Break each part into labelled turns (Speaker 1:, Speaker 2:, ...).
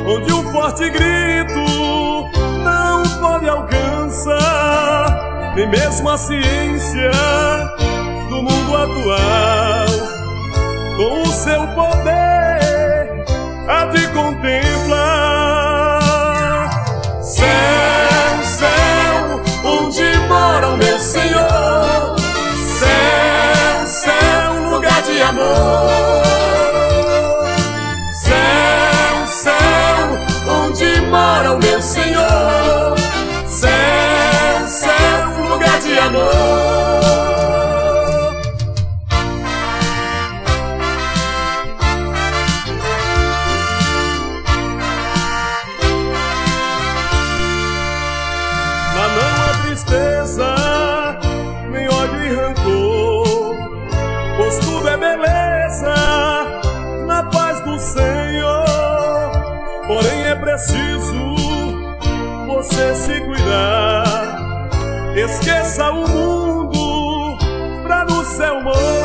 Speaker 1: onde um forte grito não pode alcançar nem mesmo a ciência do mundo atual. Com o seu poder há de contemplar. Céu, céu, onde mora o meu Senhor. Céu, céu, lugar de amor. Céu, céu, onde mora o meu Senhor. Céu, céu, lugar de amor. Lá não há tristeza, nem ódio e rancor, pois tudo é beleza na paz do Senhor. Porém é preciso você se cuidar. Esqueça o mundo pra no céu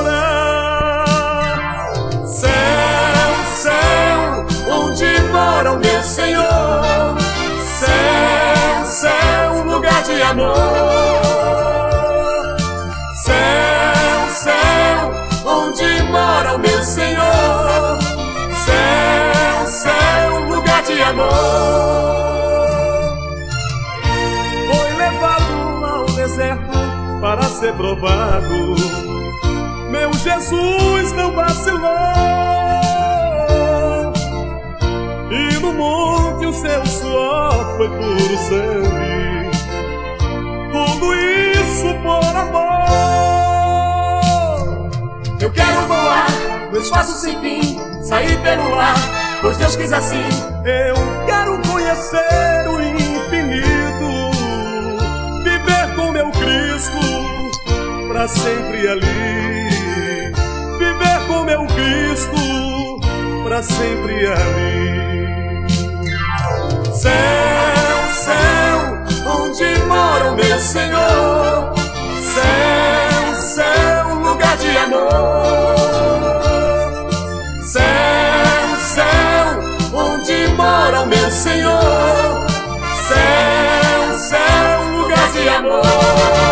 Speaker 1: morar. Céu, céu, onde mora o meu Senhor. Céu, céu, lugar de amor. Céu, céu, onde mora o meu Senhor. Céu, céu, lugar de amor. Foi levado ao deserto para ser provado. Meu Jesus não vacilou, e no monte o seu suor foi puro sangue. Tudo isso por amor.
Speaker 2: Eu quero voar no espaço sem fim, sair pelo ar, pois Deus quis assim.
Speaker 1: Eu quero conhecer o infinito, viver com meu Cristo pra sempre ali. Viver com meu Cristo pra sempre ali.
Speaker 2: Céu, céu, onde mora o meu Senhor. Céu, céu, lugar de amor. Céu, céu, onde mora o meu Senhor. Céu, céu, lugar de amor.